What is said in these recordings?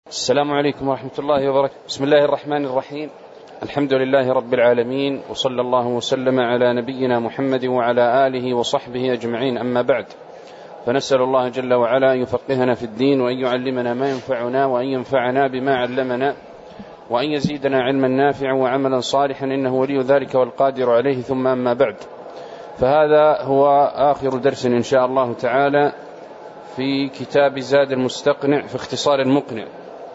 السلام عليكم ورحمة الله وبركاته. بسم الله الرحمن الرحيم. الحمد لله رب العالمين، وصلى الله وسلم على نبينا محمد وعلى آله وصحبه أجمعين، أما بعد، فنسأل الله جل وعلا أن يفقهنا في الدين، وأن يعلمنا ما ينفعنا، وأن ينفعنا بما علمنا، وأن يزيدنا علما نافعا وعملا صالحا، إنه ولي ذلك والقادر عليه. ثم أما بعد، فهذا هو آخر درس إن شاء الله تعالى في كتاب زاد المستقنع في اختصار المقنع.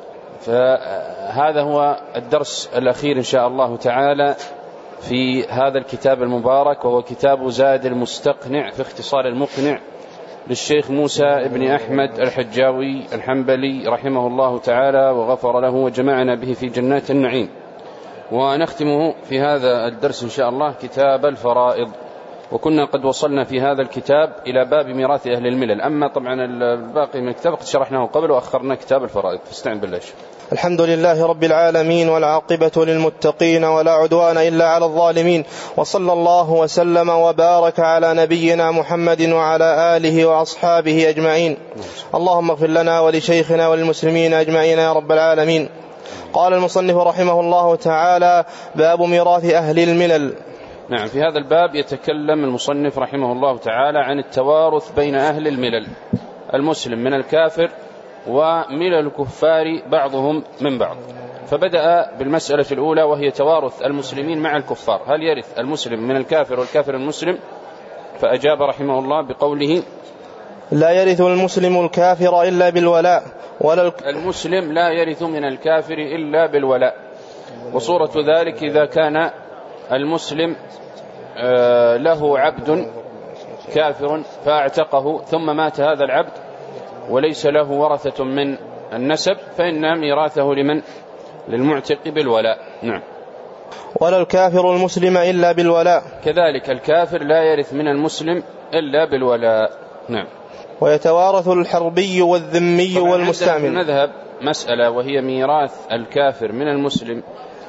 فهذا هو الدرس الأخير إن شاء الله تعالى في هذا الكتاب المبارك، وهو كتاب زاد المستقنع في اختصار المقنع للشيخ موسى ابن أحمد الحجاوي الحنبلي رحمه الله تعالى وغفر له وجمعنا به في جنات النعيم. ونختمه في هذا الدرس إن شاء الله كتاب الفرائض، وكنا قد وصلنا في هذا الكتاب إلى باب ميراث أهل الملل. أما طبعا الباقي من الكتاب قد شرحناه قبل وأخرنا كتاب الفرائض، فاستعن بالله. الحمد لله رب العالمين، والعاقبة للمتقين، ولا عدوان إلا على الظالمين، وصلى الله وسلم وبارك على نبينا محمد وعلى آله وأصحابه أجمعين. اللهم اغفر لنا ولشيخنا وللمسلمين أجمعين يا رب العالمين. قال المصنف رحمه الله تعالى: باب ميراث أهل الملل. نعم، في هذا الباب يتكلم المصنف رحمه الله تعالى عن التوارث بين أهل الملل، المسلم من الكافر وملل الكفار بعضهم من بعض. فبدأ بالمسألة الأولى، وهي توارث المسلمين مع الكفار، هل يرث المسلم من الكافر والكافر المسلم؟ فأجاب رحمه الله بقوله: لا يرث المسلم الكافر إلا بالولاء، المسلم لا يرث من الكافر إلا بالولاء. وصورة ذلك إذا كان المسلم له عبد كافر فاعتقه ثم مات هذا العبد وليس له ورثة من النسب، فإن ميراثه للمعتق بالولاء. نعم. ولا الكافر المسلم إلا بالولاء، كذلك الكافر لا يرث من المسلم إلا بالولاء. نعم. ويتوارث الحربي والذمي والمستعمل. في المذهب مسألة، وهي ميراث الكافر من المسلم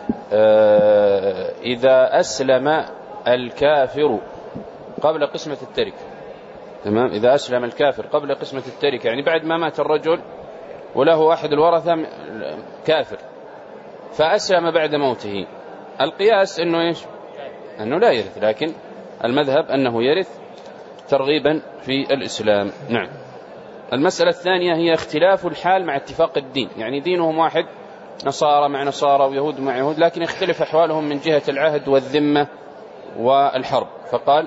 إذا أسلم الكافر قبل قسمة التركة. تمام، إذا أسلم الكافر قبل قسمة التركة، يعني بعد ما مات الرجل وله أحد الورثة كافر فأسلم بعد موته، القياس أنه إيش؟ أنه لا يرث، لكن المذهب أنه يرث ترغيبا في الإسلام. نعم. المسألة الثانية هي اختلاف الحال مع اتفاق الدين، يعني دينهم واحد، نصارى مع نصارى ويهود مع يهود، لكن اختلف أحوالهم من جهة العهد والذمة والحرب. فقال: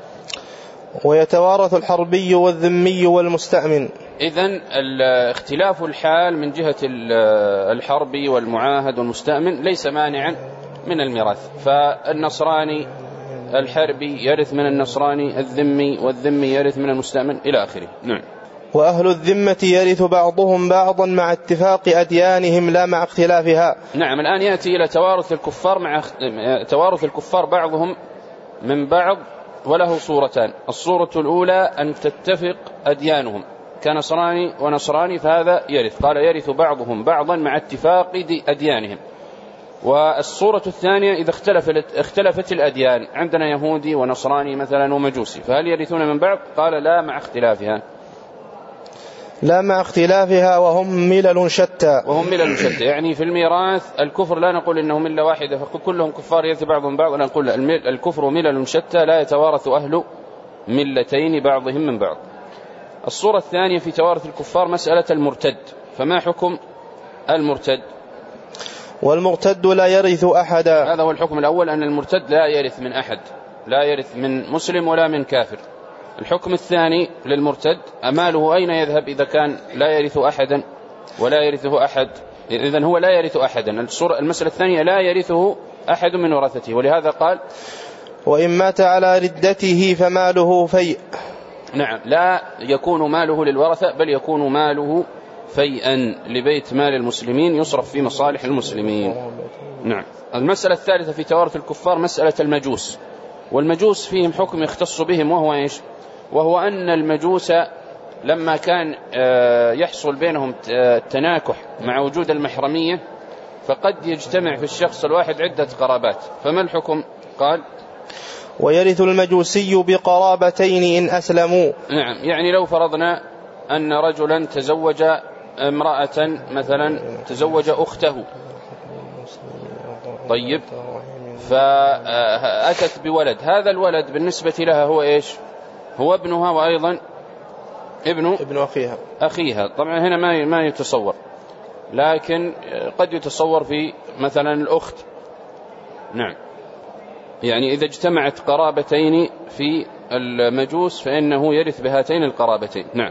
ويتوارث الحربي والذمي والمستأمن. إذن اختلاف الحال من جهة الحربي والمعاهد والمستأمن ليس مانعا من الميراث، فالنصراني الحربي يرث من النصراني الذمي، والذمي يرث من المستأمن إلى آخره. نعم. وأهل الذمة يرث بعضهم بعضا مع اتفاق أديانهم لا مع اختلافها. نعم. الآن يأتي إلى توارث الكفار مع توارث الكفار بعضهم من بعض، وله صورتان. الصورة الأولى أن تتفق أديانهم كنصراني ونصراني، فهذا يرث، قال: يرث بعضهم بعضا مع اتفاق أديانهم. والصورة الثانية إذا اختلفت الأديان، عندنا يهودي ونصراني مثلا ومجوسي، فهل يرثون من بعض؟ قال: لا مع اختلافها. لا مع اختلافها، وهم ملل شتى. وهم ملل شتى، يعني في الميراث الكفر لا نقول إنهم ملة واحدة فكلهم كفار يرث بعضهم بعض، ولا نقول الكفر ملل شتى لا يتوارث أهل ملتين بعضهم من بعض. الصورة الثانية في توارث الكفار مسألة المرتد، فما حكم المرتد؟ والمرتد لا يرث أحدا. هذا هو الحكم الأول، أن المرتد لا يرث من أحد، لا يرث من مسلم ولا من كافر. الحكم الثاني للمرتد، أماله أين يذهب إذا كان لا يرث أحدا ولا يرثه أحد؟ إذن هو لا يرث أحدا. المسألة الثانية لا يرثه أحد من ورثته، ولهذا قال: وإن مات على ردته فماله فيء. نعم، لا يكون ماله للورثة، بل يكون ماله فيئا لبيت مال المسلمين يصرف في مصالح المسلمين. نعم. المسألة الثالثة في توارث الكفار مسألة المجوس، والمجوس فيهم حكم يختص بهم، وهو إيش؟ وهو أن المجوس لما كان يحصل بينهم التناكح مع وجود المحرمية، فقد يجتمع في الشخص الواحد عدة قرابات، فما الحكم؟ قال: ويرث المجوسي بقرابتين إن أسلموا. نعم، يعني لو فرضنا أن رجلا تزوج امرأة مثلا تزوج أخته، طيب، فأتت بولد، هذا الولد بالنسبة لها هو إيش؟ هو ابنها وأيضا ابن أخيها. طبعا هنا ما يتصور، لكن قد يتصور في مثلا الأخت. نعم، يعني إذا اجتمعت قرابتين في المجوس فإنه يرث بهاتين القرابتين. نعم.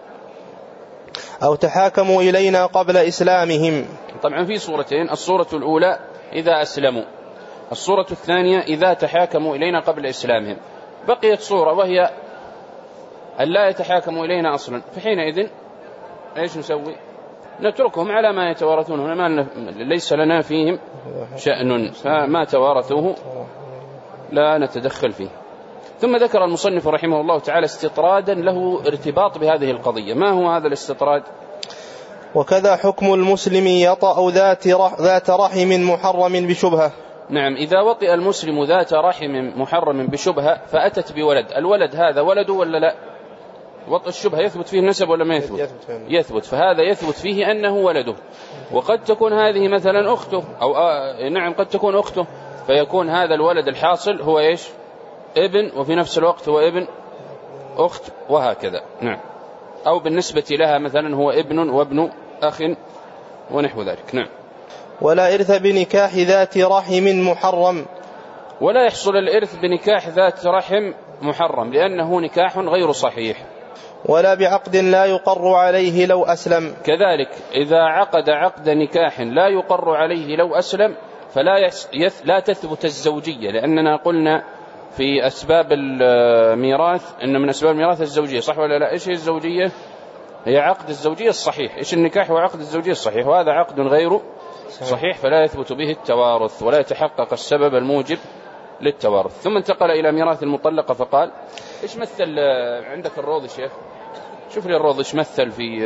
أو تحاكموا إلينا قبل إسلامهم. طبعا في صورتين، الصورة الأولى إذا أسلموا، الصورة الثانية إذا تحاكموا إلينا قبل إسلامهم. بقيت صورة وهي أن لا يتحاكموا إلينا أصلا، فحينئذ إيش نسوي؟ نتركهم على ما يتوارثون، هنا ليس لنا فيهم شأن، فما توارثوه لا نتدخل فيه. ثم ذكر المصنف رحمه الله تعالى استطرادا له ارتباط بهذه القضية. ما هو هذا الاستطراد؟ وكذا حكم المسلم يطأ ذات رحم محرم بشبهة. نعم، إذا وطئ المسلم ذات رحم محرم بشبهة فأتت بولد، الولد هذا ولده ولا لا؟ وطئ الشبهة يثبت فيه النسب ولا ما يثبت؟ يثبت، فهذا يثبت فيه أنه ولده، وقد تكون هذه مثلا أخته، أو نعم قد تكون أخته، فيكون هذا الولد الحاصل هو إيش؟ ابن، وفي نفس الوقت هو ابن أخت، وهكذا. نعم، أو بالنسبة لها مثلا هو ابن وابن أخ ونحو ذلك. نعم. ولا إرث بنكاح ذات رحم محرم، ولا يحصل الإرث بنكاح ذات رحم محرم لأنه نكاح غير صحيح. ولا بعقد لا يقر عليه لو أسلم، كذلك إذا عقد عقد نكاح لا يقر عليه لو أسلم لا تثبت الزوجية، لأننا قلنا في أسباب الميراث إن من أسباب الميراث الزوجية، صح ولا لا؟ إيش هي الزوجية؟ هي عقد الزوجية الصحيح. إيش النكاح؟ هو عقد الزوجية الصحيح، وهذا عقد غير صحيح، فلا يثبت به التوارث ولا يتحقق السبب الموجب للتوارث. ثم انتقل إلى ميراث المطلقة فقال إيش مثل عندك الروض يا شيخ؟ شوف لي الروض إيش مثل في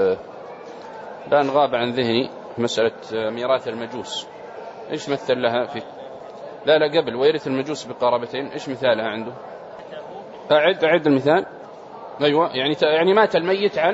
الآن غاب عن ذهني مسألة ميراث المجوس، إيش مثل لها في لا قبل ويرث المجوس بقرابتين، إيش مثالها عنده؟ أعد المثال. أيوة، يعني مات الميت عن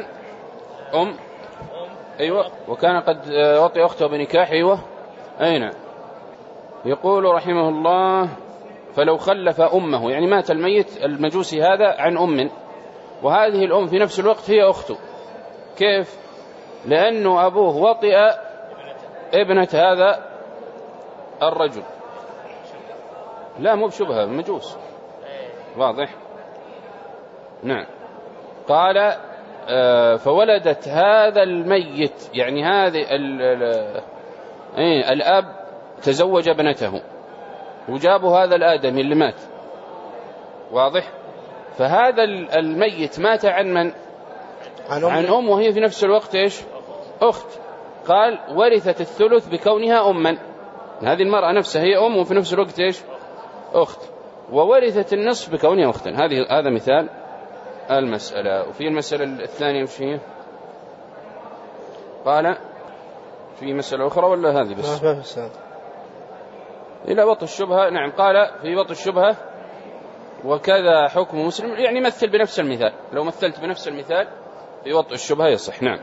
أيوة، وكان قد وطئ أخته بنكاح. أيوة، أين يقول رحمه الله فلو خلف أمه، يعني مات الميت المجوسي هذا عن أم، وهذه الأم في نفس الوقت هي أخته. كيف؟ لأنه أبوه وطئ ابنة هذا الرجل. لا مو بشبهة، مجوس، واضح. نعم. قال فولدت هذا الميت، يعني هذه الأب تزوج ابنته وجابوا هذا الآدمي اللي مات، واضح. فهذا الميت مات عن من؟ عن أم، وهي في نفس الوقت إيش؟ أخت. قال ورثت الثلث بكونها أما، هذه المرأة نفسها هي أم وفي نفس الوقت إيش؟ أخت، وورثت النصف بكونها أختا. هذا مثال المسألة. وفي المسألة الثانية وش هي؟ قال في مسألة أخرى ولا هذه بس؟ إلى وطئ الشبهة. نعم، قال في وطئ الشبهة وكذا حكم مسلم، يعني مثل بنفس المثال، لو مثلت بنفس المثال في وطئ الشبهة يصح. نعم.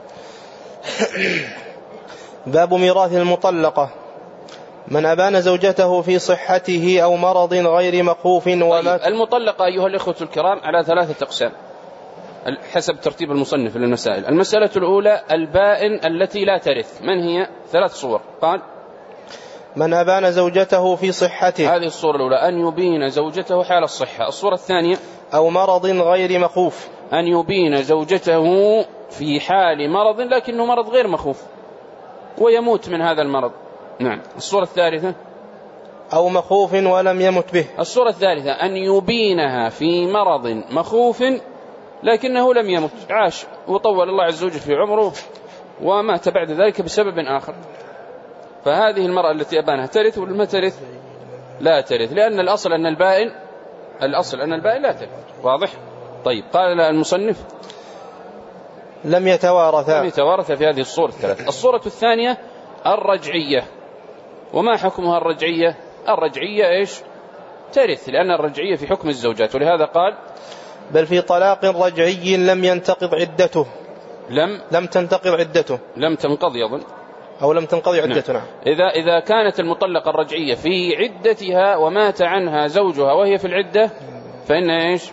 باب ميراث المطلقة. من أبان زوجته في صحته أو مرض غير مخوف ومات. طيب، المطلقة أيها الإخوة الكرام على 3 أقسام حسب ترتيب المصنف للمسائل. المسألة الأولى البائن التي لا ترث، من هي؟ 3 صور. قال من أبان زوجته في صحته، هذه الصورة الأولى، أن يبين زوجته حال الصحة. الصورة الثانية أو مرض غير مخوف، أن يبين زوجته في حال مرض لكنه مرض غير مخوف ويموت من هذا المرض. نعم. الصورة الثالثة أو مخوف ولم يمت به. الصورة الثالثة أن يبينها في مرض مخوف لكنه لم يمت، عاش وطول الله عز وجل في عمره ومات بعد ذلك بسبب آخر، فهذه المرأة التي أبانها ترث ولا ما ترث؟ لا ترث، لأن الأصل أن البائن لا ترث. واضح؟ طيب، قال المصنف لم يتوارث في هذه الصورة الثلاث. الصورة الثانية الرجعية. وما حكمها الرجعية؟ الرجعية إيش؟ ترث، لأن الرجعية في حكم الزوجات، ولهذا قال بل في طلاق رجعي لم ينتقض عدته. لم تنتقض عدته، لم تنقضي أظن، أو لم تنقضي عدته. نعم. إذا كانت المطلقة الرجعية في عدتها ومات عنها زوجها وهي في العدة فإنها إيش؟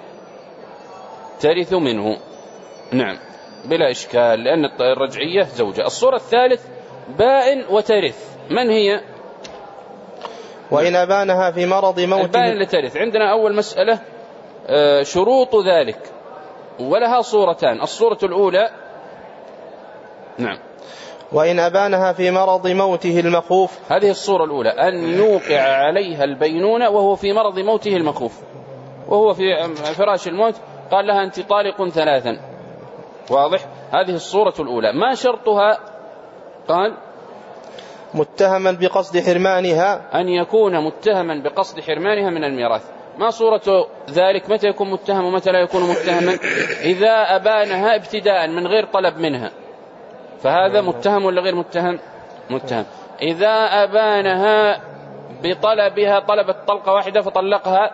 ترث منه. نعم بلا إشكال، لأن الرجعية زوجة. الصورة الثالث بائن وترث. من هي؟ وإن أبانها في مرض موته. البائن لترث. عندنا أول مسألة شروط ذلك، ولها صورتان. الصورة الأولى نعم، وإن أبانها في مرض موته المخوف. هذه الصورة الأولى، أن يوقع عليها البينونة وهو في مرض موته المخوف، وهو في فراش الموت، قال لها أنت طالق 3. واضح؟ هذه الصورة الأولى. ما شرطها؟ قال متهما بقصد حرمانها، أن يكون متهما بقصد حرمانها من الميراث. ما صورة ذلك؟ متى يكون متهم ومتى لا يكون متهما؟ إذا أبانها ابتداء من غير طلب منها فهذا متهم ولا غير متهم؟ متهم. إذا أبانها بطلبها، طلبت طلقة واحدة فطلقها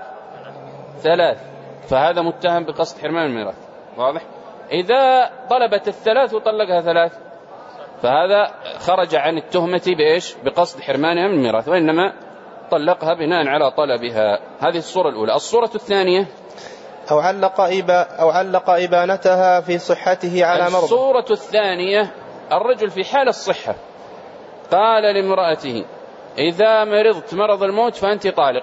3 فهذا متهم بقصد حرمان الميراث. واضح؟ إذا طلبت 3 وطلقها 3 فهذا خرج عن التهمة بإيش؟ بقصد حرمانها من الميراث، وإنما طلقها بناء على طلبها. هذه الصورة الأولى. الصورة الثانية أو علق إبانتها في صحته على مرض. الصورة الثانية الرجل في حال الصحة قال لامرأته إذا مرضت مرض الموت فأنت طالق،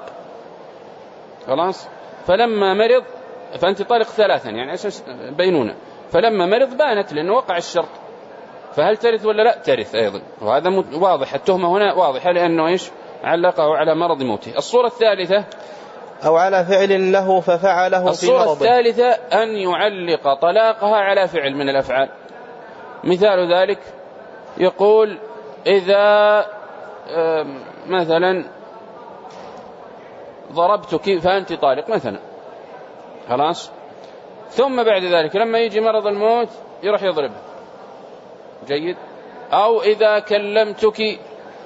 خلاص، فلما مرض فأنت طالق 3 يعني أساس بينونة، فلما مرض بانت لأنه وقع الشرط، فهل ترث ولا لا؟ ترث أيضا، وهذا واضح. التهمة هنا واضحة لأنه إيش؟ علقه على مرض موته. الصورة الثالثة أو على فعل له ففعله في مرضه. الصورة الثالثة أن يعلق طلاقها على فعل من الأفعال. مثال ذلك يقول إذا مثلا ضربتك فأنت طالق مثلا، خلاص، ثم بعد ذلك لما يجي مرض الموت يروح يضربها. جيد. أو إذا كلمتك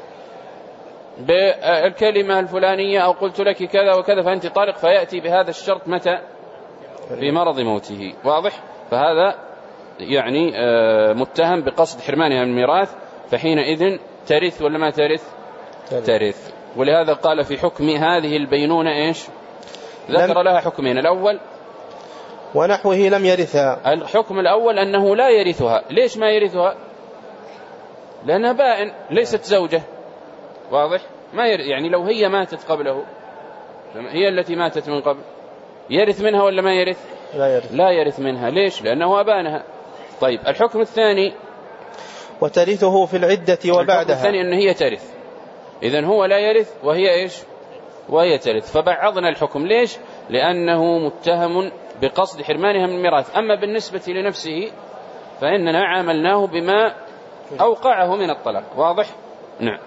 بالكلمة الفلانية أو قلت لك كذا وكذا فأنت طالق، فيأتي بهذا الشرط متى؟ في مرض موته. واضح؟ فهذا يعني متهم بقصد حرمانها من الميراث، فحينئذ ترث ولا ما ترث؟ ترث. ولهذا قال في حكم هذه البينونة إيش؟ ذكر لها حكمين. الأول ونحوه لم يرثها. الحكم الأول أنه لا يرثها. ليش ما يرثها؟ لأنها بائن ليست زوجة. واضح؟ ما يعني لو هي ماتت قبله، هي التي ماتت من قبل، يرث منها ولا ما يرث؟ لا يرث منها. ليش؟ لأنه أبانها. طيب الحكم الثاني وترثه في العدة وبعدها. الحكم الثاني أن هي ترث، إذن هو لا يرث وهي إيش؟ وهي ترث. فبعضنا الحكم. ليش؟ لأنه متهم بقصد حرمانها من الميراث. أما بالنسبة لنفسه فإننا عاملناه بما أوقعه من الطلاق. واضح؟ نعم.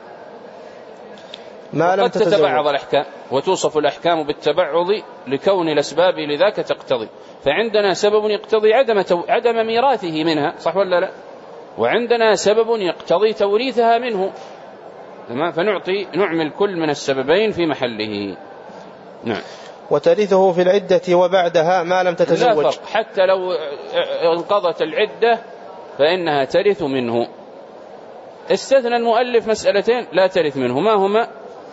قد تتبعض الأحكام وتوصف الأحكام بالتبعض لكون الأسباب لذاك تقتضي. فعندنا سبب يقتضي عدم ميراثه منها، صح ولا لا؟ وعندنا سبب يقتضي توريثها منه، نعمل كل من السببين في محله. نعم. وترثه في العدة وبعدها ما لم تتزوج. لا فرق، حتى لو انقضت العدة فإنها ترث منه. استثنى المؤلف مسألتين لا ترث منه. ما هما؟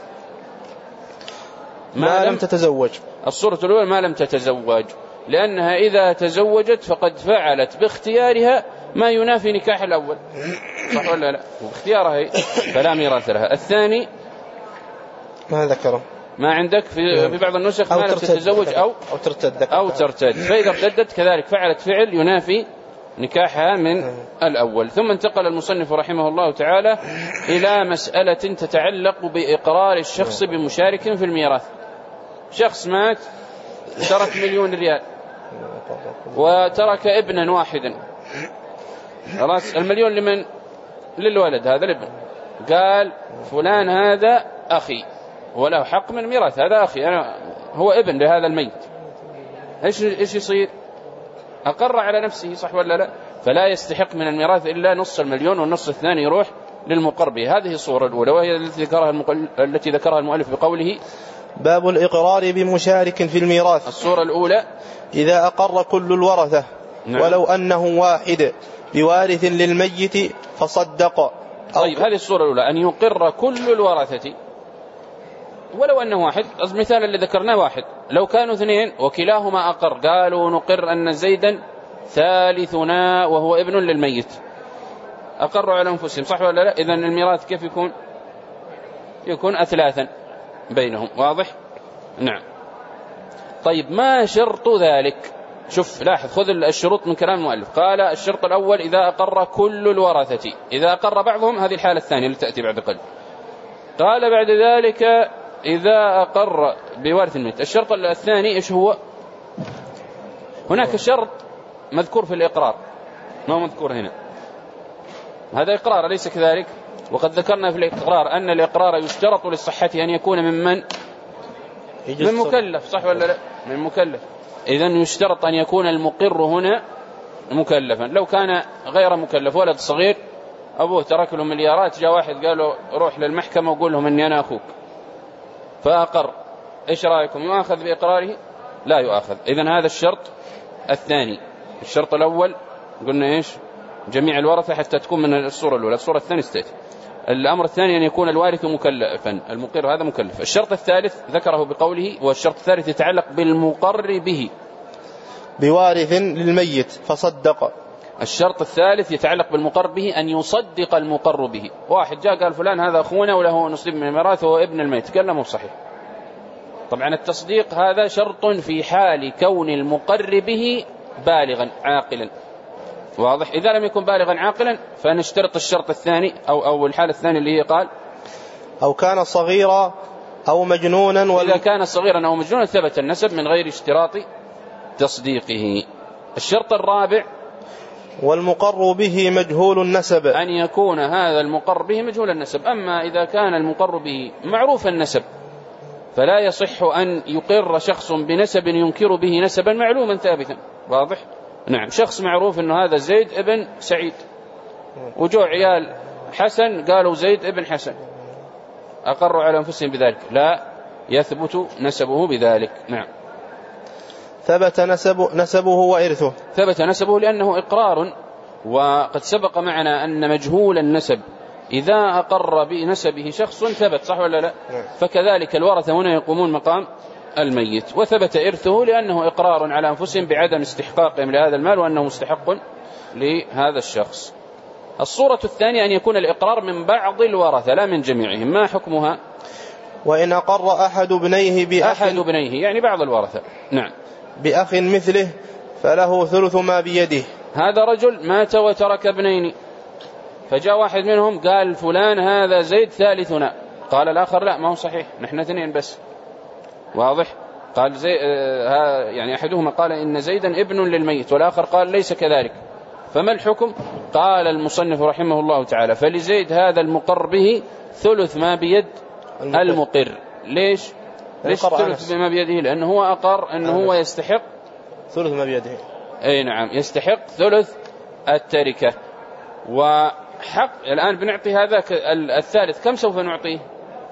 ما لم تتزوج. الصورة الأولى ما لم تتزوج، لأنها إذا تزوجت فقد فعلت باختيارها ما ينافي نكاح الأول، صح ولا لا؟ باختيارها فلا ميراث لها. الثاني ما ذكره، ما عندك في بعض النسخ ما لم تتزوج أو ترتد. فإذا ارتدت كذلك فعلت فعل ينافي نكاحها من الأول. ثم انتقل المصنف رحمه الله تعالى إلى مسألة تتعلق بإقرار الشخص بمشارك في الميراث. شخص مات ترك 1,000,000 ريال وترك ابنا واحدا، خلاص، 1,000,000 لمن؟ للولد هذا الابن. قال فلان هذا أخي وله حق من الميراث، هذا أخي أنا، هو ابن لهذا الميت. إيش يصير؟ أقر على نفسه، صح ولا لا؟ فلا يستحق من الميراث إلا نص 1,000,000 والنص الثاني يروح للمقر به. هذه الصورة الأولى، وهي التي ذكرها المؤلف بقوله باب الإقرار بمشارك في الميراث. الصورة الأولى إذا أقر كل الورثة، نعم، ولو أنه واحد بوارث للميت فصدق. طيب هذه الصورة الأولى، أن يقر كل الورثة ولو أنه واحد. المثال اللي ذكرناه واحد، لو كانوا اثنين وكلاهما أقر، قالوا نقر أن زيدا ثالثنا وهو ابن للميت، أقروا على أنفسهم، صح ولا لا؟ إذن الميراث كيف يكون أثلاثا بينهم، واضح؟ نعم. طيب ما شرط ذلك؟ شوف لاحظ، خذ الشروط من كلام المؤلف. قال الشرط الأول إذا أقر كل الورثة، إذا أقر بعضهم هذه الحالة الثانية اللي تأتي بعد قليل. قال بعد ذلك إذا أقر بوارث الميت. الشرط الثاني إيش هو؟ هناك شرط مذكور في الإقرار ما هو مذكور هنا، هذا إقرار أليس كذلك؟ وقد ذكرنا في الإقرار أن الإقرار يشترط للصحة أن يكون من مكلف، صح ولا لا؟ من مكلف. إذن يشترط أن يكون المقر هنا مكلفا. لو كان غير مكلف، ولد صغير أبوه ترك له مليارات، جاء واحد قال له روح للمحكمة وقول لهم أني أنا أخوك، فأقر، إيش رأيكم؟ يؤاخذ بإقراره؟ لا يؤاخذ. إذن هذا الشرط الثاني. الشرط الأول قلنا إيش؟ جميع الورثة حتى تكون من الصورة الأولى. الصورة الثانية استيت. الأمر الثاني أن يكون الوارث مكلفا، المقر هذا مكلف. الشرط الثالث ذكره بقوله، والشرط الثالث يتعلق بالمقر به، بوارث للميت فصدق. الشرط الثالث يتعلق بالمقر به، أن يصدق المقر به. واحد جاء قال فلان هذا أخونا وله نصيب من الميراث وهو ابن الميت، قال له مو صحيح. طبعا التصديق هذا شرط في حال كون المقر به بالغا عاقلا، واضح؟ إذا لم يكن بالغا عاقلا فنشترط الشرط الثاني أو الحالة الثانية اللي هي قال أو كان صغيرا أو مجنونا. إذا كان صغيرا أو مجنونا ثبت النسب من غير اشتراط تصديقه. الشرط الرابع والمقر به مجهول النسب، أن يكون هذا المقر به مجهول النسب. أما إذا كان المقر به معروف النسب فلا يصح أن يقر شخص بنسب ينكر به نسبا معلوما ثابتا، واضح؟ نعم، شخص معروف أنه هذا زيد ابن سعيد، وجو عيال حسن قالوا زيد ابن حسن، أقروا على أنفسهم بذلك، لا يثبت نسبه بذلك. نعم. ثبت نسبه وإرثه. ثبت نسبه لأنه إقرار، وقد سبق معنا أن مجهول النسب إذا أقر بنسبه شخص ثبت، صح ولا لا؟ فكذلك الورثة هنا يقومون مقام الميت. وثبت إرثه لأنه إقرار على أنفسهم بعدم استحقاقهم لهذا المال وأنه مستحق لهذا الشخص. الصورة الثانية أن يكون الإقرار من بعض الورثة لا من جميعهم. ما حكمها؟ وإن أقر أحد بنيه أحد بنيه يعني بعض الورثة، نعم، بأخ مثله فله ثلث ما بيده. هذا رجل مات وترك ابنين، فجاء واحد منهم قال فلان هذا زيد ثالثنا، قال الآخر لا ما هو صحيح، نحن اثنين بس، واضح؟ قال يعني أحدهما قال إن زيدا ابن للميت والآخر قال ليس كذلك، فما الحكم؟ قال المصنف رحمه الله تعالى فلزيد هذا المقر به ثلث ما بيد المقر. ليش ثلث ما بيده؟ لأنه هو أقر أنه هو يستحق ثلث ما بيده. أي نعم، يستحق ثلث التركة. وحق الآن بنعطي هذا الثالث كم سوف نعطيه؟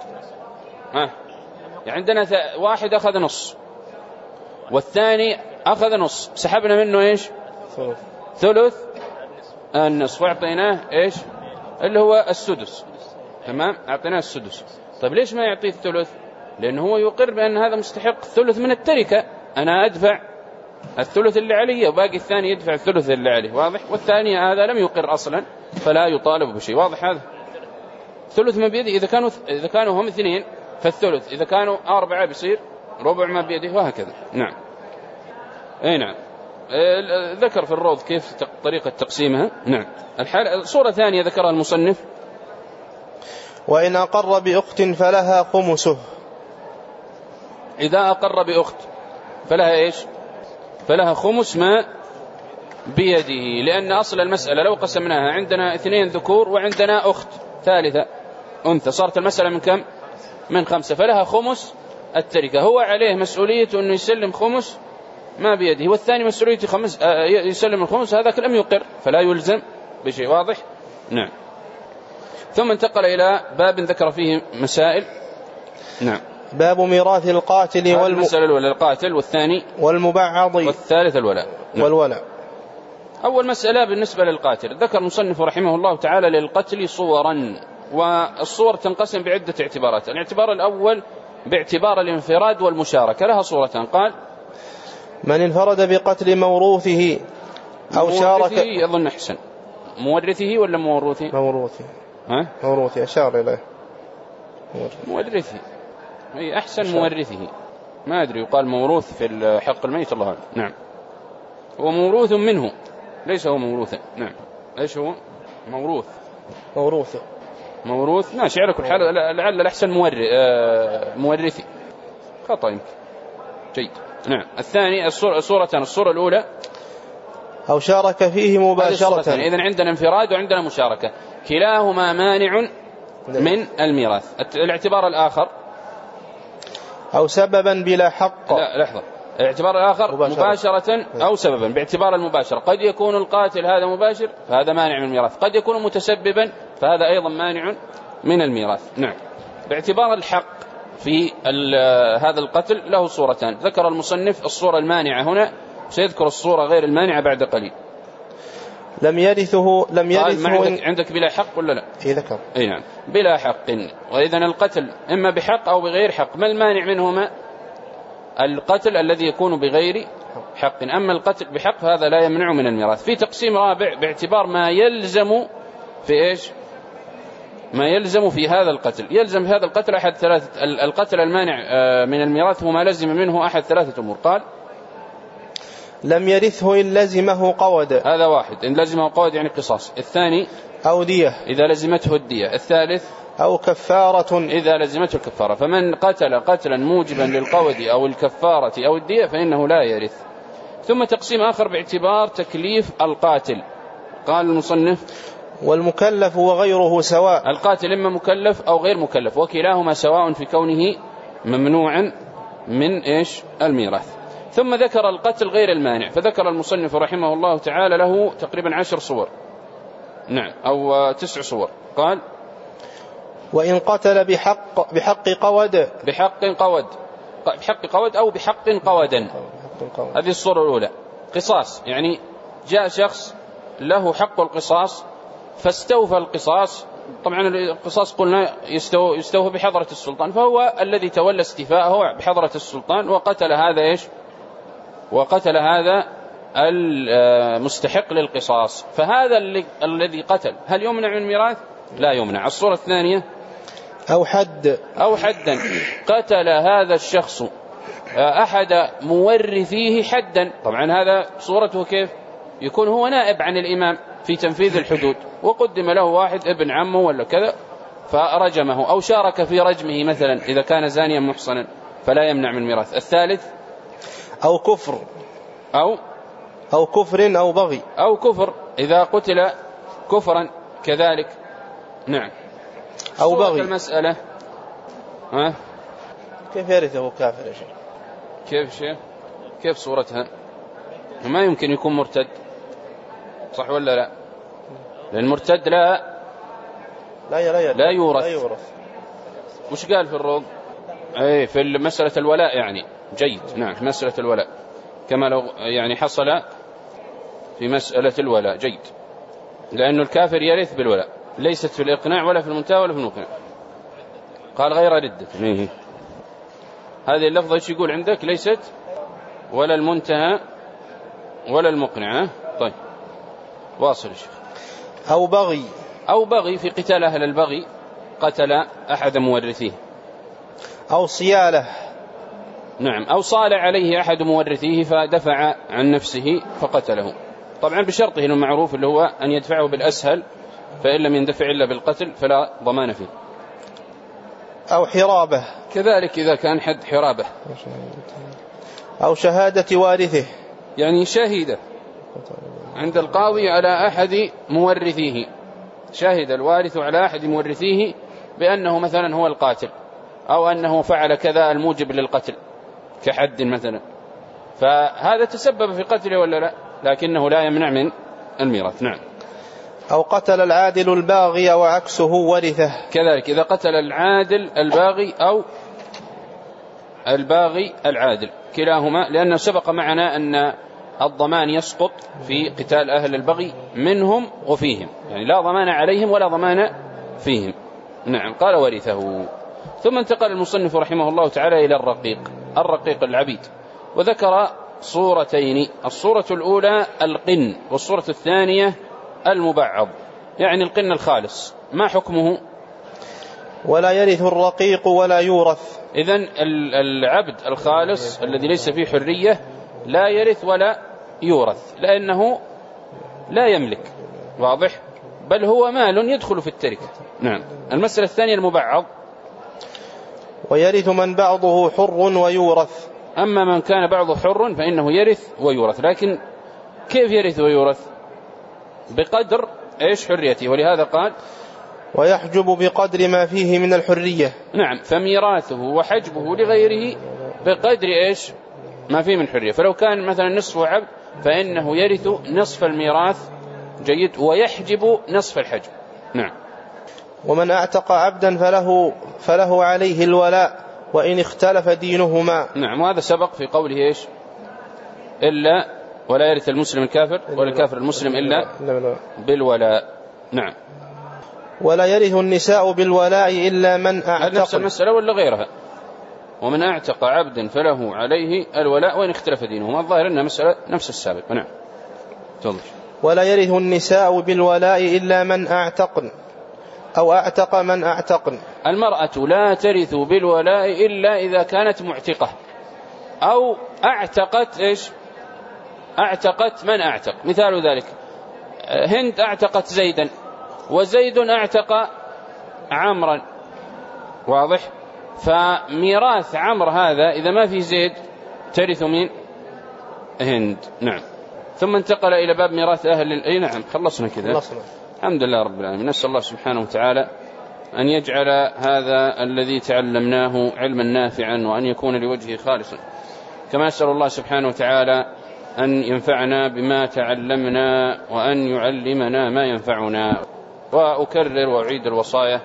يعني عندنا واحد أخذ نص والثاني أخذ نص، سحبنا منه إيش؟ ثلث النصف، وأعطيناه إيش؟ اللي هو السدس، تمام؟ أعطيناه السدس. طيب ليش ما يعطيه الثلث؟ لأنه هو يقر بأن هذا مستحق ثلث من التركة، أنا أدفع الثلث اللي عليه وباقي الثاني يدفع الثلث اللي عليه، واضح؟ والثاني هذا لم يقر أصلا فلا يطالب بشيء، واضح هذا؟ ثلث ما بيده إذا كانوا هم اثنين فالثلث، إذا كانوا 4 بيصير ربع ما بيده، وهكذا. نعم. أي نعم، ذكر في الروض كيف طريقة تقسيمها. نعم. صورة ثانية ذكرها المصنف، وإن أقر بأخت فلها خمسه. إذا أقر بأخت فلها إيش؟ فلها خمس ما بيده، لأن أصل المسألة لو قسمناها عندنا 2 ذكور وعندنا أخت ثالثة أنثى، صارت المسألة من كم؟ من 5، فلها خمس التركة. هو عليه مسؤولية أنه يسلم خمس ما بيده، والثاني مسؤولية يسلم الخمس، هذاك لم يقر فلا يلزم بشيء، واضح؟ نعم. ثم انتقل إلى باب ذكر فيه مسائل. نعم. باب ميراث القاتل المسألة الأولى القاتل، والثاني والمبعض، والثالث الولاء. نعم. والولاء. أول مسألة بالنسبة للقاتل، ذكر المصنف رحمه الله تعالى للقتل صورا، والصور تنقسم بعدة اعتبارات. الاعتبار الأول باعتبار الانفراد والمشاركة، لها صورتان. قال: من انفرد بقتل موروثه أو شارك. أظن أحسن مورثه ولا موروثه؟ موروثه. ها؟ موروثه أشار إليه. مورثه أي أحسن، مورثه ما أدري يقال موروث في حق الميت، الله أعلم. نعم، هو موروث منه، ليس هو موروثا. نعم، ايش هو؟ موروث ماشي على كل حال، لعل الأحسن مورثي، خطأ يمكن. جيد. نعم. الثاني الصورتان، الصورة الأولى أو شارك فيه مباشرة. إذن عندنا انفراد وعندنا مشاركة، كلاهما مانع من الميراث. الاعتبار الآخر أو سببا بلا حق. لا لحظة، الاعتبار الآخر مباشرة أو سببا. باعتبار المباشرة قد يكون القاتل هذا مباشر فهذا مانع من الميراث، قد يكون متسببا فهذا أيضا مانع من الميراث. نعم. باعتبار الحق في هذا القتل له صورتان، ذكر المصنف الصورة المانعة هنا، سيذكر الصورة غير المانعة بعد قليل. لم يرثه عندك بلا حق ولا لا؟ ذكر. أي نعم، بلا حق. وإذن القتل إما بحق أو بغير حق. ما المانع منهما؟ القتل الذي يكون بغير حق. أما القتل بحق فهذا لا يمنع من الميراث. في تقسيم رابع باعتبار ما يلزم في إيش؟ ما يلزم في هذا القتل. يلزم في هذا القتل أحد ثلاثة. القتل المانع من الميراث هو ما لزم منه أحد ثلاثة أمور. قال: لم يرثه إن لزمه قود. هذا واحد، إن لزمه قود يعني قصاص. الثاني أو دية إذا لزمته الدية. الثالث أو كفارة إذا لزمته الكفارة. فمن قتل قتلا موجبا للقود أو الكفارة أو الدية فإنه لا يرث. ثم تقسيم آخر باعتبار تكليف القاتل. قال المصنف: والمكلف وغيره سواء. القاتل إما مكلف أو غير مكلف، وكلاهما سواء في كونه ممنوعا من إيش؟ الميراث. ثم ذكر القتل غير المانع، فذكر المصنف رحمه الله تعالى له تقريبا 10 صور. نعم، أو 9 صور. قال: وإن قتل بحق قود. بحق قود أو بحق قودا. هذه الصورة الأولى. قصاص يعني جاء شخص له حق القصاص فاستوفى القصاص. طبعا القصاص قلنا يستوفى بحضرة السلطان، فهو الذي تولى استيفاءه بحضرة السلطان وقتل هذا إيش؟ وقتل هذا المستحق للقصاص. فهذا الذي قتل هل يمنع من الميراث؟ لا يمنع. الصورة الثانية أو حدا قتل هذا الشخص أحد مورثيه حدا. طبعا هذا صورته كيف؟ يكون هو نائب عن الإمام في تنفيذ الحدود، وقدم له واحد ابن عمه ولا كذا فرجمه، أو شارك في رجمه مثلا إذا كان زانيا محصنا، فلا يمنع من الميراث. الثالث أو كفر أو بغي أو كفر، إذا قتل كفرا كذلك. نعم. أو بغي. المسألة كيف يرثه كافر يا شيخ؟ كيف صورتها؟ ما يمكن يكون مرتد، صح ولا لا؟ لأن المرتد لا يورث. وش قال في الروض؟ أي في مسألة الولاء يعني. جيد. نعم، في مسألة الولاء كما لو يعني حصل في مسألة الولاء. جيد، لأن الكافر يرث بالولاء، ليست في الإقناع ولا في المنتهى ولا في المقنع. قال غير ردة. هذه اللفظة ايش يقول عندك؟ ليست ولا المنتهى ولا المقنع. طيب واصل يا شيخ. أو بغي في قتال أهل البغي، قتل أحد مورثيه. أو صيالة. نعم، أو صال عليه أحد مورثيه فدفع عن نفسه فقتله. طبعا بشرطه المعروف اللي هو أن يدفعه بالأسهل، فإن لم يندفع إلا بالقتل فلا ضمان فيه. أو حرابة كذلك إذا كان حد حرابة. أو شهادة وارثه، يعني شهيدة عند القاضي على أحد مورثيه، شهد الوارث على أحد مورثيه بأنه مثلا هو القاتل، أو أنه فعل كذا الموجب للقتل كحد مثلا، فهذا تسبب في قتله ولا لا؟ لكنه لا يمنع من الميراث. نعم. أو قتل العادل الباغي وعكسه ورثه، كذلك إذا قتل العادل الباغي أو الباغي العادل كلاهما، لأنه سبق معنا أن الضمان يسقط في قتال أهل البغي منهم وفيهم، يعني لا ضمان عليهم ولا ضمان فيهم. نعم. قال ورثه. ثم انتقل المصنف رحمه الله تعالى إلى الرقيق العبيد، وذكر صورتين: الصورة الأولى القن، والصورة الثانية المبعض. يعني القن الخالص ما حكمه؟ ولا يرث الرقيق ولا يورث. إذن العبد الخالص الذي ليس فيه حرية لا يرث ولا يورث، لأنه لا يملك، واضح، بل هو مال يدخل في التركة. نعم. المسألة الثانية المبعض. ويرث من بعضه حر ويورث. أما من كان بعضه حر فإنه يرث ويورث، لكن كيف يرث ويورث؟ بقدر إيش؟ حريته. ولهذا قال ويحجب بقدر ما فيه من الحرية. نعم. فميراثه وحجبه لغيره بقدر إيش؟ ما فيه من حرية. فلو كان مثلا نصف عبد فإنه يرث نصف الميراث، جيد، ويحجب نصف الحجب. نعم. ومن اعتق عبدا فله عليه الولاء وإن اختلف دينهما. نعم. وهذا سبق في قوله إيش؟ إلا ولا يرث المسلم الكافر ولا الكافر المسلم إلا بالولاء. نعم. ولا يرث النساء بالولاء إلا من أعتق. نفس المسألة ولا غيرها؟ ومن اعتق عبدا فله عليه الولاء وإن اختلف دينهما. الظاهر أنها مسألة نفس السابق. نعم. تفضل. ولا يرث النساء بالولاء إلا من أعتقن أو أعتق من أعتقن. المرأة لا ترث بالولاء إلا إذا كانت معتقة أو أعتقت إيش؟ أعتقت من أعتق. مثال ذلك هند أعتقت زيدا وزيد أعتق عمرا، واضح. فميراث عمرو هذا إذا ما في زيد ترث من هند. نعم. ثم انتقل إلى باب ميراث أهل نعم. خلصنا كذا. الحمد لله رب العالمين. نسأل الله سبحانه وتعالى أن يجعل هذا الذي تعلمناه علما نافعا وأن يكون لوجهه خالصا، كما أسأل الله سبحانه وتعالى أن ينفعنا بما تعلمنا وأن يعلمنا ما ينفعنا. وأكرر وأعيد الوصايا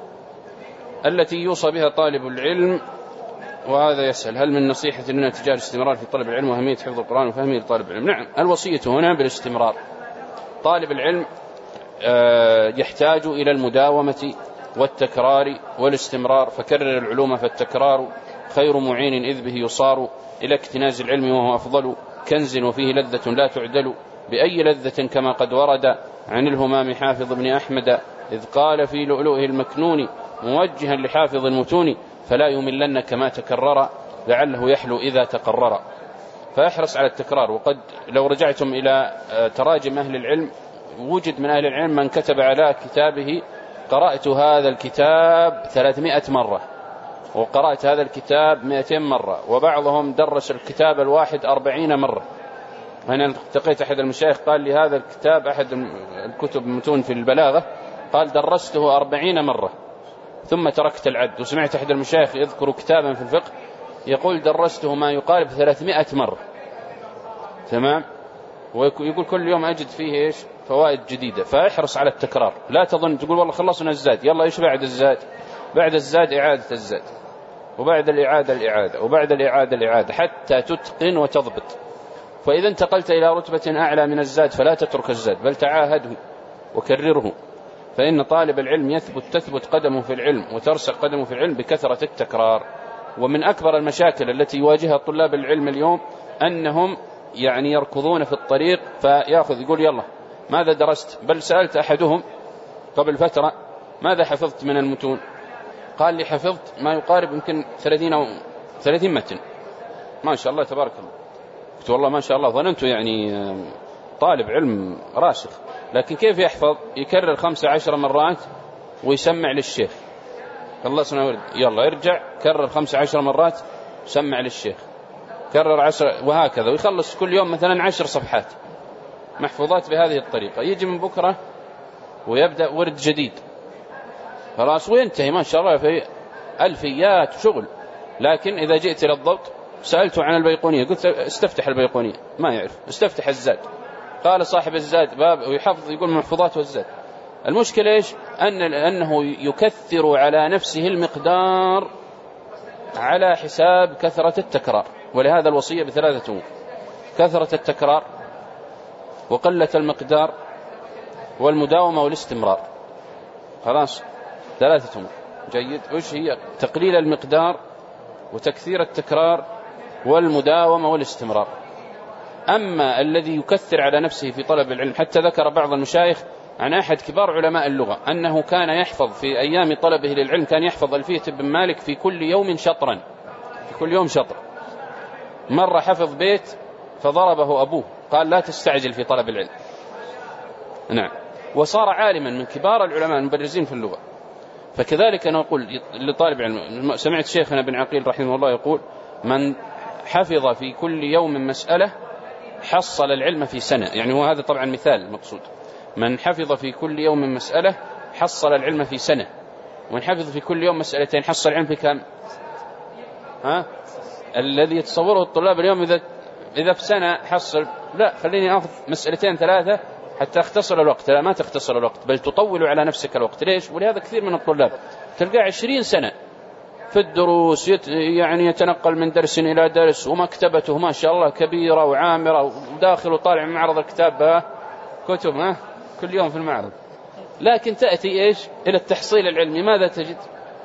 التي يوصى بها طالب العلم. وهذا يسأل: هل من نصيحة لنا تجاه الاستمرار في طلب العلم وأهمية حفظ القرآن وفهمه لطالب العلم؟ نعم. الوصية هنا بالاستمرار. طالب العلم يحتاج إلى المداومة والتكرار والاستمرار، فكرر العلوم فالتكرار خير معين إذ به يصار إلى اكتناز العلم وهو أفضل كنز وفيه لذة لا تعدل، بأي لذة كما قد ورد عن الهمام حافظ بن أحمد إذ قال في لؤلؤه المكنون موجها لحافظ المتون فلا يملن كما تكرر لعله يحلو إذا تقرر. فيحرص على التكرار. وقد لو رجعتم إلى تراجم أهل العلم وجد من أهل العلم من كتب على كتابه: قرأت هذا الكتاب 300 مرة، وقرأت هذا الكتاب 200 مرة، وبعضهم درس الكتاب الواحد 40 مرة. أنا التقيت أحد المشايخ قال لي هذا الكتاب أحد الكتب المتون في البلاغة قال درسته 40 مرة ثم تركت العد. وسمعت أحد المشايخ يذكر كتابا في الفقه يقول درسته ما يقارب 300 مرة. تمام. ويقول كل يوم أجد فيه إيش؟ فوائد جديدة. فاحرص على التكرار. لا تظن تقول والله خلصنا الزاد يلا إيش بعد الزاد؟ بعد الزاد إعادة الزاد، وبعد الإعادة الإعادة، وبعد الإعادة الإعادة، حتى تتقن وتضبط. فإذا انتقلت إلى رتبة أعلى من الزاد فلا تترك الزاد بل تعاهده وكرره، فإن طالب العلم تثبت قدمه في العلم وترسخ قدمه في العلم بكثرة التكرار. ومن أكبر المشاكل التي يواجهها طلاب العلم اليوم أنهم يعني يركضون في الطريق فيأخذ يقول يلا ماذا درست؟ بل سألت أحدهم قبل فترة ماذا حفظت من المتون؟ قال لي حفظت ما يقارب يمكن 30 متن. ما شاء الله تبارك الله. قلت والله ما شاء الله، ظننت يعني طالب علم راسخ. لكن كيف يحفظ؟ يكرر 15 مرات ويسمع للشيخ. خلصنا ورد يلا ارجع كرر 15 مرات سمع للشيخ، كرر 10 وهكذا، ويخلص كل يوم مثلا 10 صفحات محفوظات بهذه الطريقة. يجي من بكرة ويبدأ ورد جديد خلاص وينتهي ما شاء الله في ألفيات شغل. لكن إذا جئت إلى الضبط سألته عن البيقونية قلت استفتح البيقونية ما يعرف، استفتح الزاد. قال صاحب الزاد باب ويحفظ يقول محفوظات والزاد. المشكلة إيش؟ أنه يكثر على نفسه المقدار على حساب كثرة التكرار. ولهذا الوصية ب3 أمور: كثرة التكرار وقلة المقدار والمداومة والاستمرار. خلاص 3 أمور. جيد. وش هي؟ تقليل المقدار وتكثير التكرار والمداومة والاستمرار. أما الذي يكثر على نفسه في طلب العلم، حتى ذكر بعض المشايخ عن أحد كبار علماء اللغة أنه كان يحفظ في أيام طلبه للعلم، كان يحفظ ألفية ابن مالك في كل يوم شطرا، في كل يوم شطر. مرة حفظ بيت فضربه أبوه، قال لا تستعجل في طلب العلم. نعم. وصار عالما من كبار العلماء المبرزين في اللغة. فكذلك أنا أقول لطالب علم، سمعت شيخنا بن عقيل رحمه الله يقول: من حفظ في كل يوم مسألة حصل العلم في سنة. يعني هو هذا طبعا مثال المقصود. من حفظ في كل يوم مسألة حصل العلم في سنة، ومن حفظ في كل يوم مسألتين حصل العلم في كم؟ الذي يتصوره الطلاب اليوم إذا في سنة حصل، لا، خليني أخذ 2 3 حتى اختصر الوقت. لا، ما تختصر الوقت، بل تطول على نفسك الوقت. ليش؟ ولهذا كثير من الطلاب تلقى 20 سنة في الدروس، يعني يتنقل من درس إلى درس، ومكتبته ما شاء الله كبيرة وعامرة، وداخل وطالع من معرض الكتاب كتب كل يوم في المعرض. لكن تأتي إيش إلى التحصيل العلمي، ماذا تجد؟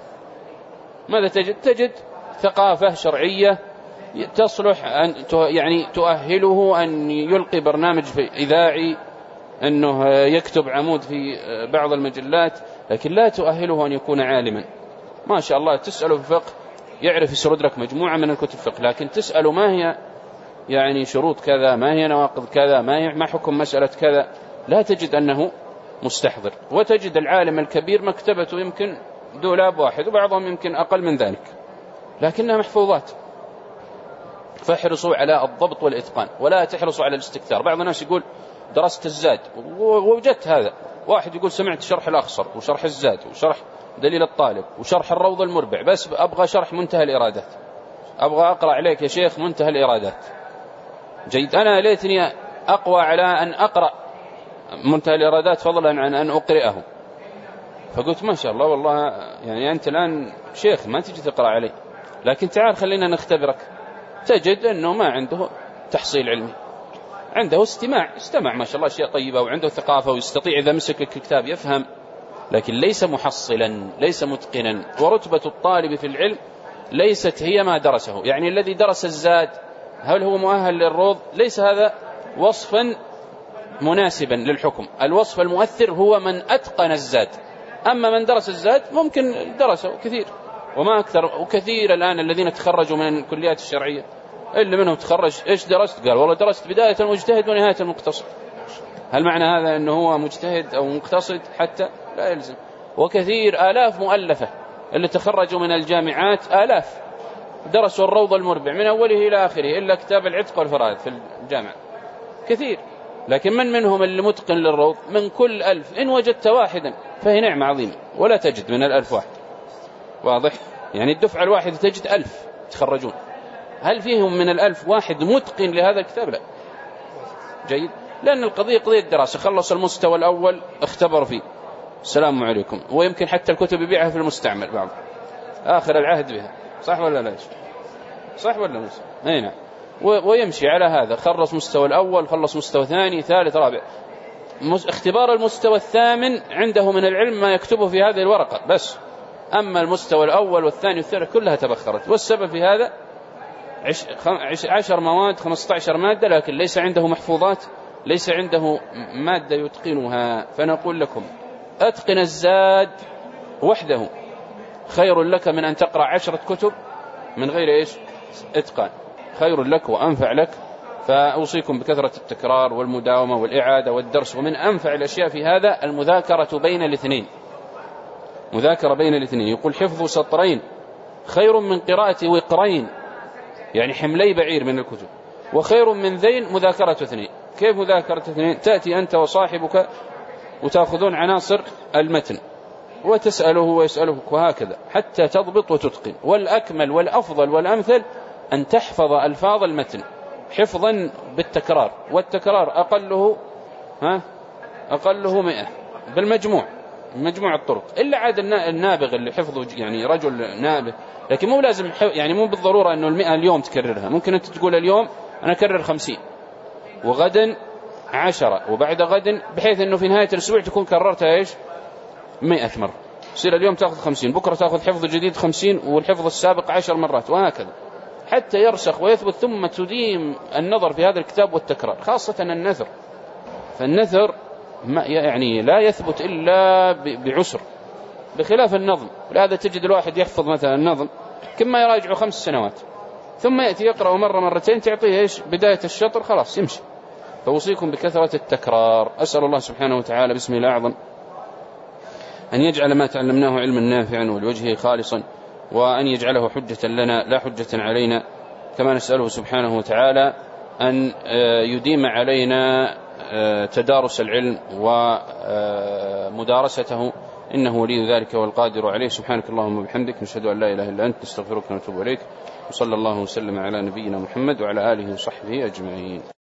ماذا تجد؟ تجد ثقافة شرعية تصلح أن يعني تؤهله أن يلقي برنامج في إذاعي، أنه يكتب عمود في بعض المجلات، لكن لا تؤهله أن يكون عالما. ما شاء الله تسأله في الفقه يعرف يسرد لك مجموعة من الكتب الفقه، لكن تسأله ما هي يعني شروط كذا، ما هي نواقض كذا، ما حكم مسألة كذا، لا تجد أنه مستحضر. وتجد العالم الكبير مكتبته يمكن دولاب واحد، وبعضهم يمكن أقل من ذلك، لكنها محفوظات. فاحرصوا على الضبط والإتقان، ولا تحرصوا على الاستكثار. بعض الناس يقول درست الزاد، ووجدت هذا. واحد يقول سمعت شرح الأخصر وشرح الزاد وشرح دليل الطالب وشرح الروض المربع، بس أبغى شرح منتهى الإرادات، أبغى أقرأ عليك يا شيخ منتهى الإرادات. جيد. أنا ليتني أقوى على أن أقرأ منتهى الإرادات فضلا عن أن أقرأه. فقلت ما شاء الله والله، يعني أنت الآن شيخ ما تجي تقرأ علي، لكن تعال خلينا نختبرك. تجد أنه ما عنده تحصيل علمي، عنده استماع ما شاء الله أشياء طيبة، وعنده ثقافة، ويستطيع إذا مسك الكتاب يفهم، لكن ليس محصلا، ليس متقنا. ورتبة الطالب في العلم ليست هي ما درسه. يعني الذي درس الزاد هل هو مؤهل للروض؟ ليس هذا وصفا مناسبا للحكم. الوصف المؤثر هو من أتقن الزاد. أما من درس الزاد ممكن درسه كثير وما أكثر، وكثير الآن الذين تخرجوا من الكليات الشرعية اللي منهم تخرج إيش درست؟ قال والله درست بداية المجتهد ونهاية المقتصد. هل معنى هذا أنه هو مجتهد أو مقتصد؟ حتى لا يلزم. وكثير آلاف مؤلفة اللي تخرجوا من الجامعات، آلاف درسوا الروض المربع من أوله إلى آخره إلا كتاب العتق والفرائض في الجامعة، كثير. لكن من منهم اللي متقن للروض؟ من كل 1000 إن وجدت واحدا فهي نعمة عظيمة، ولا تجد من 1000 واحد. واضح؟ يعني الدفعة الواحدة تجد 1000 تخرجون، هل فيهم من 1000 واحد متقن لهذا الكتاب؟ لا. جيد. لأن القضية قضية دراسة، خلص المستوى الأول اختبر فيه، السلام عليكم. ويمكن حتى الكتب يبيعها في المستعمل بعض آخر العهد بها، صح ولا لا؟ صح ولا مش؟ أي نعم. ويمشي على هذا، خلص مستوى الأول، خلص مستوى ثاني ثالث رابع، اختبار المستوى الثامن عنده من العلم ما يكتبه في هذه الورقة بس. أما المستوى الأول والثاني والثالث كلها تبخرت. والسبب في هذا 10 مواد 15 مادة، لكن ليس عنده محفوظات، ليس عنده مادة يتقنها. فنقول لكم أتقن الزاد وحده خير لك من أن تقرأ 10 كتب من غير إيش؟ إتقان، خير لك وأنفع لك. فأوصيكم بكثرة التكرار والمداومة والإعادة والدرس. ومن أنفع الأشياء في هذا المذاكرة بين الاثنين، مذاكرة بين الاثنين. يقول حفظ سطرين خير من قراءة وقرين، يعني حملي بعير من الكتب، وخير من ذين مذاكرة 2. كيف مذاكرة 2؟ تأتي أنت وصاحبك وتأخذون عناصر المتن وتسأله ويسألك، وهكذا حتى تضبط وتتقن. والأكمل والأفضل والأمثل أن تحفظ ألفاظ المتن حفظا بالتكرار، والتكرار أقله 100 بالمجموع، مجموع الطرق. إلا عاد النابغ اللي حفظه يعني رجل نابغ، لكن مو لازم يعني مو بالضرورة أنه 100 اليوم تكررها. ممكن أنت تقول اليوم أنا أكرر 50، وغدا 10 وبعد غد، بحيث أنه في نهاية الأسبوع تكون كررتها 100 مرة. يصير اليوم تأخذ 50، بكرة تأخذ حفظ جديد 50، والحفظ السابق 10 مرات، وهكذا حتى يرسخ ويثبت. ثم تديم النظر في هذا الكتاب والتكرار، خاصة النثر. فالنثر يعني لا يثبت إلا بعسر، بخلاف النظم. ولهذا تجد الواحد يحفظ مثلا النظم كما يراجعه 5 سنوات، ثم يأتي يقرأ مرة مرتين تعطيه بداية الشطر خلاص يمشي. فوصيكم بكثرة التكرار. أسأل الله سبحانه وتعالى باسمه الأعظم أن يجعل ما تعلمناه علما نافعا ولوجهه خالصا، وأن يجعله حجة لنا لا حجة علينا. كما نسأله سبحانه وتعالى أن يديم علينا تدارس العلم ومدارسته، إنه ولي ذلك والقادر عليه. سبحانك اللهم وبحمدك، نشهد أن لا إله إلا أنت، نستغفرك ونتوب إليك. وصلى الله وسلم على نبينا محمد وعلى آله وصحبه أجمعين.